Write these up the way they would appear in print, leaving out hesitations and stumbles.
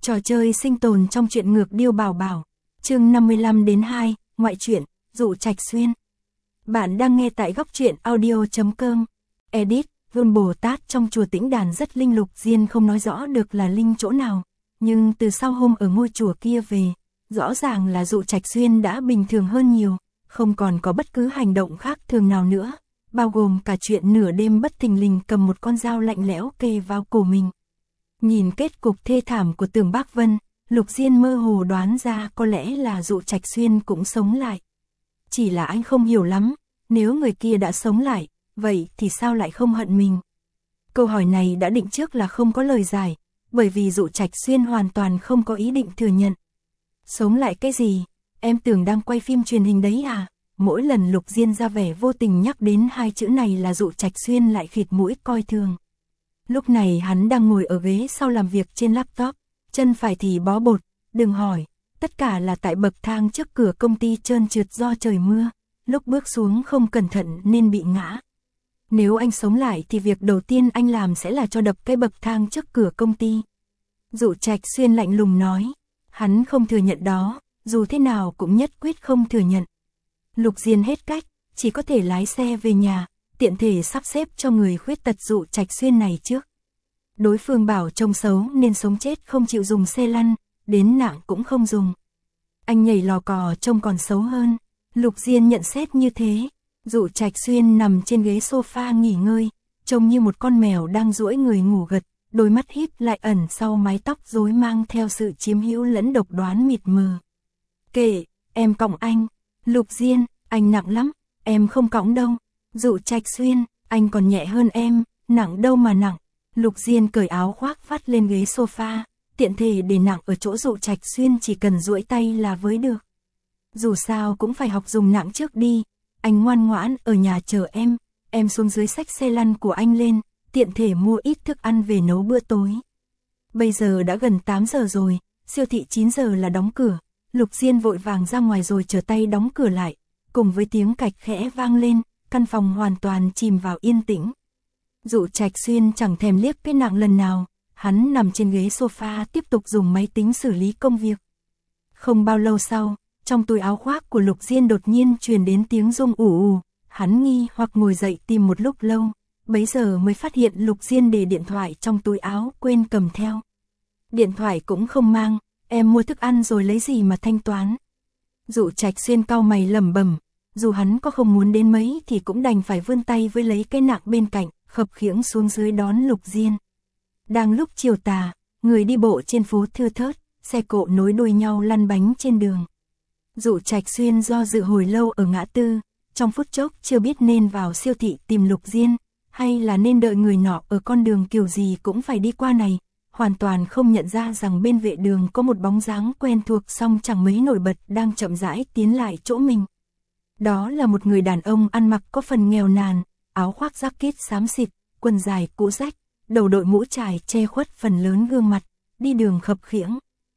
Trò chơi sinh tồn trong truyện ngược Điêu Bảo Bảo. Chương 55-2, ngoại truyện, Dụ Trạch Xuyên. Bạn đang nghe tại góc truyện audio.com. Edit, Vương Bồ Tát trong chùa Tĩnh Đàn rất linh lục, Diên không nói rõ được là linh chỗ nào, nhưng từ sau hôm ở ngôi chùa kia về, rõ ràng là Dụ Trạch Xuyên đã bình thường hơn nhiều, không còn có bất cứ hành động khác thường nào nữa, bao gồm cả chuyện nửa đêm bất thình lình cầm một con dao lạnh lẽo kề vào cổ mình. Nhìn kết cục thê thảm của Tưởng Bác Vân, Lục Diên mơ hồ đoán ra có lẽ là Dụ Trạch Xuyên cũng sống lại. Chỉ là anh không hiểu lắm, nếu người kia đã sống lại, vậy thì sao lại không hận mình? Câu hỏi này đã định trước là không có lời giải, bởi vì Dụ Trạch Xuyên hoàn toàn không có ý định thừa nhận. Sống lại cái gì? Em tưởng đang quay phim truyền hình đấy à? Mỗi lần Lục Diên ra vẻ vô tình nhắc đến hai chữ này là Dụ Trạch Xuyên lại khịt mũi coi thường. Lúc này hắn đang ngồi ở ghế sau làm việc trên laptop, chân phải thì bó bột, đừng hỏi, tất cả là tại bậc thang trước cửa công ty trơn trượt do trời mưa, lúc bước xuống không cẩn thận nên bị ngã. Nếu anh sống lại thì việc đầu tiên anh làm sẽ là cho đập cái bậc thang trước cửa công ty. Dụ Trạch Xuyên lạnh lùng nói, hắn không thừa nhận đó, dù thế nào cũng nhất quyết không thừa nhận. Lục Diên hết cách, chỉ có thể lái xe về nhà, tiện thể sắp xếp cho người khuyết tật Dụ Trạch Xuyên này trước. Đối phương bảo trông xấu nên sống chết không chịu dùng xe lăn, đến nặng cũng không dùng. Anh nhảy lò cò trông còn xấu hơn. Lục Diên nhận xét như thế. Dụ Trạch Xuyên nằm trên ghế sofa nghỉ ngơi, trông như một con mèo đang duỗi người ngủ gật, đôi mắt híp lại ẩn sau mái tóc rối mang theo sự chiếm hữu lẫn độc đoán mịt mờ. Kệ, em cõng anh. Lục Diên, anh nặng lắm, em không cõng đâu. Dụ Trạch Xuyên, anh còn nhẹ hơn em, nặng đâu mà nặng. Lục Diên cởi áo khoác vắt lên ghế sofa, tiện thể để nặng ở chỗ Dụ Trạch Xuyên chỉ cần duỗi tay là với được. Dù sao cũng phải học dùng nặng trước đi, anh ngoan ngoãn ở nhà chờ em xuống dưới xách xe lăn của anh lên, tiện thể mua ít thức ăn về nấu bữa tối. Bây giờ đã gần 8 giờ rồi, siêu thị 9 giờ là đóng cửa, Lục Diên vội vàng ra ngoài rồi trở tay đóng cửa lại, cùng với tiếng cạch khẽ vang lên, căn phòng hoàn toàn chìm vào yên tĩnh. Dụ Trạch Xuyên chẳng thèm liếc cái nặng lần nào, hắn nằm trên ghế sofa tiếp tục dùng máy tính xử lý công việc. Không bao lâu sau, trong túi áo khoác của Lục Diên đột nhiên truyền đến tiếng rung ù ù, hắn nghi hoặc ngồi dậy tìm một lúc lâu, bấy giờ mới phát hiện Lục Diên để điện thoại trong túi áo quên cầm theo. Điện thoại cũng không mang, em mua thức ăn rồi lấy gì mà thanh toán? Dụ Trạch Xuyên cau mày lẩm bẩm, dù hắn có không muốn đến mấy thì cũng đành phải vươn tay với lấy cái nặng bên cạnh, khập khiễng xuống dưới đón Lục Diên. Đang lúc chiều tà, người đi bộ trên phố thưa thớt, xe cộ nối đuôi nhau lăn bánh trên đường. Dụ Trạch Xuyên do dự hồi lâu ở ngã tư, trong phút chốc chưa biết nên vào siêu thị tìm Lục Diên, hay là nên đợi người nọ ở con đường kiểu gì cũng phải đi qua này, hoàn toàn không nhận ra rằng bên vệ đường có một bóng dáng quen thuộc song chẳng mấy nổi bật đang chậm rãi tiến lại chỗ mình. Đó là một người đàn ông ăn mặc có phần nghèo nàn, áo khoác jacket xám xịt, quần dài cũ rách, đầu đội mũ trải che khuất phần lớn gương mặt, đi đường khập khiễng.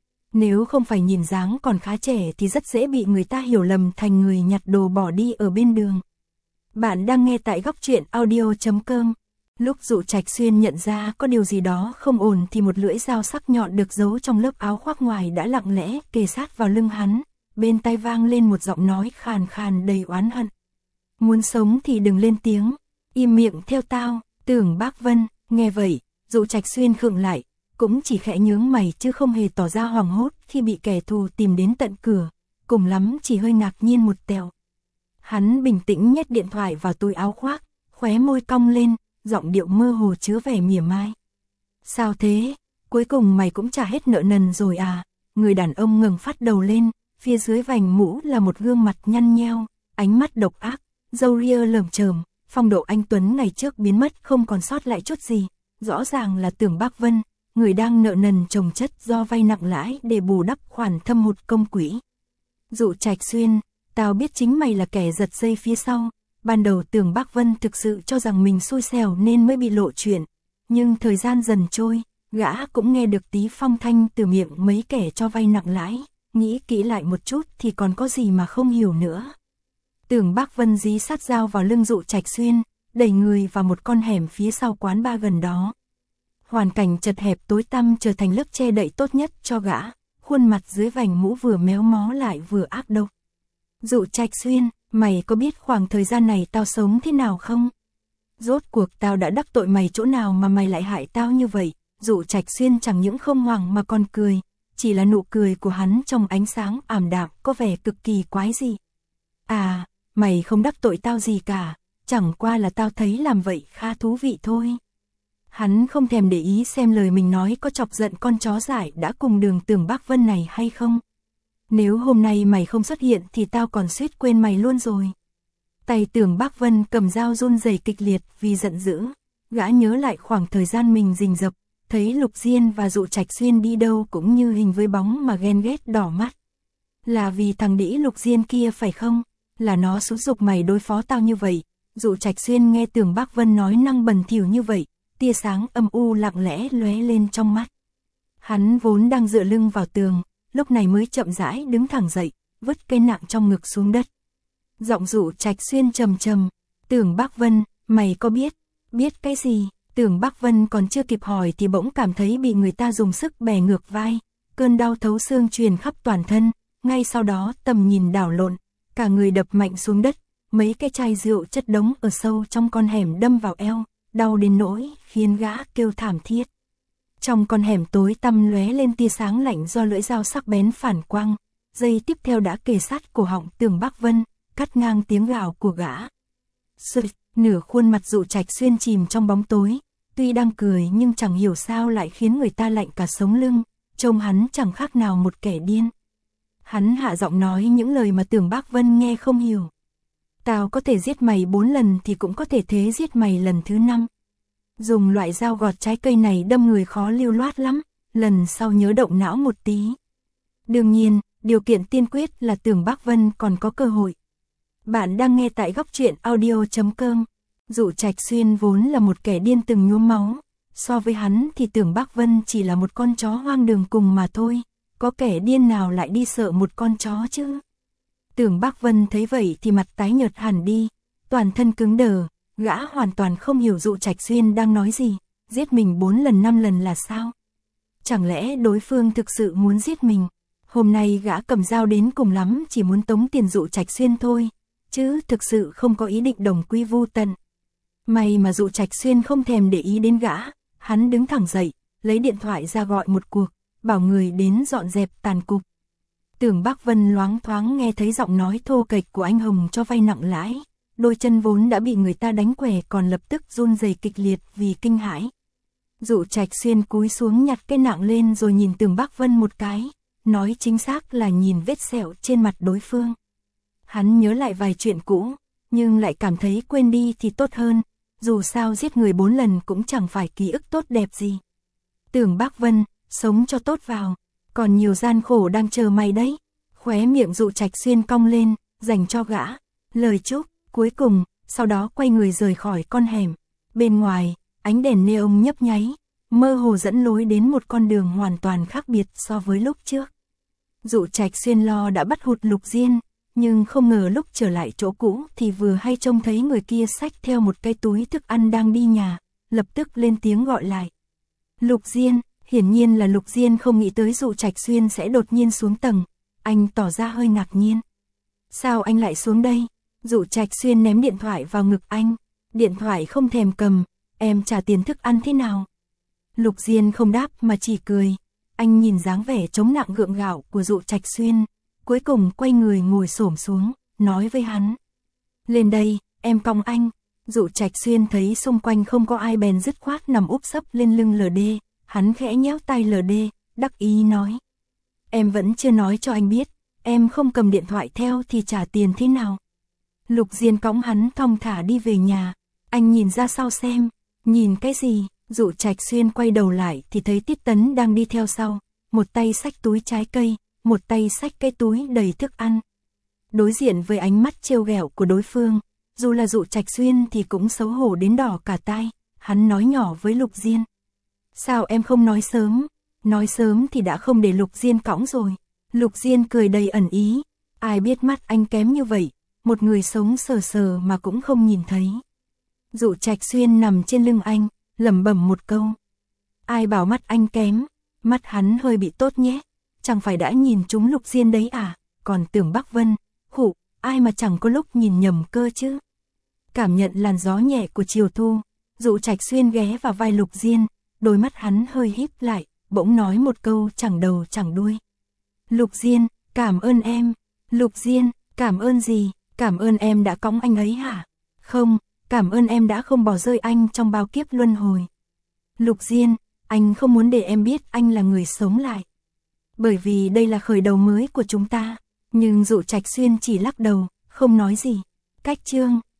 Nếu không phải nhìn dáng còn khá trẻ thì rất dễ bị người ta hiểu lầm thành người nhặt đồ bỏ đi ở bên đường. Bạn đang nghe tại góc truyện audio.com. Lúc Dụ Trạch Xuyên nhận ra có điều gì đó không ổn thì một lưỡi dao sắc nhọn được giấu trong lớp áo khoác ngoài đã lặng lẽ kề sát vào lưng hắn, bên tai vang lên một giọng nói khàn khàn đầy oán hận. Muốn sống thì đừng lên tiếng, im miệng theo tao. Tưởng Bác Vân, nghe vậy, Dụ Trạch Xuyên khựng lại, cũng chỉ khẽ nhướng mày chứ không hề tỏ ra hoảng hốt khi bị kẻ thù tìm đến tận cửa, cùng lắm chỉ hơi ngạc nhiên một tẹo. Hắn bình tĩnh nhét điện thoại vào túi áo khoác, khóe môi cong lên, giọng điệu mơ hồ chứa vẻ mỉa mai. Sao thế, cuối cùng mày cũng trả hết nợ nần rồi à? Người đàn ông ngẩng phát đầu lên, phía dưới vành mũ là một gương mặt nhăn nheo, ánh mắt độc ác, râu ria lởm chởm, phong độ anh tuấn ngày trước biến mất không còn sót lại chút gì, rõ ràng là Tưởng Bác Vân, người đang nợ nần chồng chất do vay nặng lãi để bù đắp khoản thâm hụt công quỹ. Dụ Trạch Xuyên, tao biết chính mày là kẻ giật dây phía sau, ban đầu Tưởng Bác Vân thực sự cho rằng mình xui xẻo nên mới bị lộ chuyện, nhưng thời gian dần trôi, gã cũng nghe được tí phong thanh từ miệng mấy kẻ cho vay nặng lãi, nghĩ kỹ lại một chút thì còn có gì mà không hiểu nữa. Tưởng Bác Vân dí sát dao vào lưng Dụ Trạch Xuyên, đẩy người vào một con hẻm phía sau quán bar gần đó. hoàn cảnh chật hẹp tối tăm trở thành lớp che đậy tốt nhất cho gã, khuôn mặt dưới vành mũ vừa méo mó lại vừa ác độc. Dụ Trạch Xuyên, mày có biết khoảng thời gian này tao sống thế nào không? Rốt cuộc tao đã đắc tội mày chỗ nào mà mày lại hại tao như vậy? Dụ Trạch Xuyên chẳng những không hoảng mà còn cười, chỉ là nụ cười của hắn trong ánh sáng ảm đạm có vẻ cực kỳ quái dị. À, mày không đắc tội tao gì cả, chẳng qua là tao thấy làm vậy khá thú vị thôi. Hắn không thèm để ý xem lời mình nói có chọc giận con chó dại đã cùng đường Tưởng Bác Vân này hay không. Nếu hôm nay mày không xuất hiện thì tao còn suýt quên mày luôn rồi. Tay Tưởng Bác Vân cầm dao run rẩy kịch liệt vì giận dữ. Gã nhớ lại khoảng thời gian mình rình rập, thấy Lục Diên và Dụ Trạch Xuyên đi đâu cũng như hình với bóng mà ghen ghét đỏ mắt. Là vì thằng đĩ Lục Diên kia phải không? Là nó xúi giục mày đối phó tao như vậy. Dụ Trạch Xuyên nghe Tưởng Bác Vân nói năng bẩn thỉu như vậy, tia sáng âm u lặng lẽ lóe lên trong mắt. Hắn vốn đang dựa lưng vào tường, lúc này mới chậm rãi đứng thẳng dậy, vứt cây nặng trong ngực xuống đất. Giọng Dụ Trạch Xuyên trầm trầm, Tưởng Bác Vân, mày có biết cái gì? Tưởng Bác Vân còn chưa kịp hỏi thì bỗng cảm thấy bị người ta dùng sức bẻ ngược vai, cơn đau thấu xương truyền khắp toàn thân, ngay sau đó tầm nhìn đảo lộn, cả người đập mạnh xuống đất, mấy cái chai rượu chất đống ở sâu trong con hẻm đâm vào eo, đau đến nỗi khiến gã kêu thảm thiết. Trong con hẻm tối tăm lóe lên tia sáng lạnh do lưỡi dao sắc bén phản quang, giây tiếp theo đã kề sát cổ họng Tưởng Bác Vân, cắt ngang tiếng gào của gã. Nửa khuôn mặt Dụ Trạch Xuyên chìm trong bóng tối, tuy đang cười nhưng chẳng hiểu sao lại khiến người ta lạnh cả sống lưng, trông hắn chẳng khác nào một kẻ điên. Hắn hạ giọng nói những lời mà Tưởng Bác Vân nghe không hiểu. Tao có thể giết mày 4 lần thì cũng có thể thế giết mày lần thứ 5. Dùng loại dao gọt trái cây này đâm người khó lưu loát lắm, lần sau nhớ động não một tí. Đương nhiên, điều kiện tiên quyết là Tưởng Bác Vân còn có cơ hội. Bạn đang nghe tại Góc Truyện Audio.com. Dụ Trạch Xuyên vốn là một kẻ điên từng nhuốm máu, so với hắn thì Tưởng Bác Vân chỉ là một con chó hoang đường cùng mà thôi, có kẻ điên nào lại đi sợ một con chó chứ? Tưởng Bác Vân thấy vậy thì mặt tái nhợt hẳn đi, toàn thân cứng đờ, gã hoàn toàn không hiểu Dụ Trạch Xuyên đang nói gì, giết mình 4 lần 5 lần là sao? Chẳng lẽ đối phương thực sự muốn giết mình? Hôm nay gã cầm dao đến cùng lắm chỉ muốn tống tiền Dụ Trạch Xuyên thôi, chứ thực sự không có ý định đồng quy vu tận. May mà Dụ Trạch Xuyên không thèm để ý đến gã, hắn đứng thẳng dậy, lấy điện thoại ra gọi một cuộc, bảo người đến dọn dẹp tàn cục. Tưởng Bác Vân loáng thoáng nghe thấy giọng nói thô kệch của anh Hồng cho vay nặng lãi, đôi chân vốn đã bị người ta đánh què còn lập tức run rẩy kịch liệt vì kinh hãi. Dụ Trạch Xuyên cúi xuống nhặt cây nặng lên rồi nhìn Tưởng Bác Vân một cái, nói chính xác là nhìn vết sẹo trên mặt đối phương. Hắn nhớ lại vài chuyện cũ, nhưng lại cảm thấy quên đi thì tốt hơn, dù sao giết người 4 lần cũng chẳng phải ký ức tốt đẹp gì. Tưởng Bác Vân, sống cho tốt vào, còn nhiều gian khổ đang chờ mày đấy. Khóe miệng Dụ Trạch Xuyên cong lên, dành cho gã lời chúc. Cuối cùng, sau đó quay người rời khỏi con hẻm. Bên ngoài, ánh đèn neon nhấp nháy, mơ hồ dẫn lối đến một con đường hoàn toàn khác biệt so với lúc trước. Dụ Trạch Xuyên lo đã bắt hụt Lục Diên, nhưng không ngờ lúc trở lại chỗ cũ thì vừa hay trông thấy người kia xách theo một cái túi thức ăn đang đi nhà, lập tức lên tiếng gọi lại. Lục Diên, hiển nhiên là Lục Diên không nghĩ tới Dụ Trạch Xuyên sẽ đột nhiên xuống tầng, anh tỏ ra hơi ngạc nhiên. Sao anh lại xuống đây? Dụ Trạch Xuyên ném điện thoại vào ngực anh, điện thoại không thèm cầm, em trả tiền thức ăn thế nào? Lục Diên không đáp mà chỉ cười, anh nhìn dáng vẻ chống nặng gượng gạo của Dụ Trạch Xuyên, cuối cùng quay người ngồi xổm xuống, nói với hắn. Lên đây, em cong anh. Dụ Trạch Xuyên thấy xung quanh không có ai bèn dứt khoát nằm úp sấp lên lưng LD, hắn khẽ nhéo tay LD, đắc ý nói. Em vẫn chưa nói cho anh biết, em không cầm điện thoại theo thì trả tiền thế nào? Lục Diên cõng hắn thong thả đi về nhà, anh nhìn ra sau xem, nhìn cái gì? Dụ Trạch Xuyên quay đầu lại thì thấy Tiết Tấn đang đi theo sau, một tay xách túi trái cây, một tay xách cái túi đầy thức ăn. Đối diện với ánh mắt trêu ghẹo của đối phương, dù là Dụ Trạch Xuyên thì cũng xấu hổ đến đỏ cả tai, hắn nói nhỏ với Lục Diên. Sao em không nói sớm thì đã không để Lục Diên cõng rồi. Lục Diên cười đầy ẩn ý, ai biết mắt anh kém như vậy, một người sống sờ sờ mà cũng không nhìn thấy. Dụ Trạch Xuyên nằm trên lưng anh, lẩm bẩm một câu. Ai bảo mắt anh kém, mắt hắn hơi bị tốt nhé, chẳng phải đã nhìn trúng Lục Diên đấy à, còn tưởng Bắc Vân, hụ, ai mà chẳng có lúc nhìn nhầm cơ chứ. Cảm nhận làn gió nhẹ của chiều thu, Dụ Trạch Xuyên ghé vào vai Lục Diên, đôi mắt hắn hơi híp lại, bỗng nói một câu chẳng đầu chẳng đuôi. Lục Diên, cảm ơn em. Lục Diên, cảm ơn gì, cảm ơn em đã cõng anh ấy hả? Không, cảm ơn em đã không bỏ rơi anh trong bao kiếp luân hồi. Lục Diên, anh không muốn để em biết anh là người sống lại. Bởi vì đây là khởi đầu mới của chúng ta. Nhưng Dụ Trạch Xuyên chỉ lắc đầu, không nói gì. Cách chương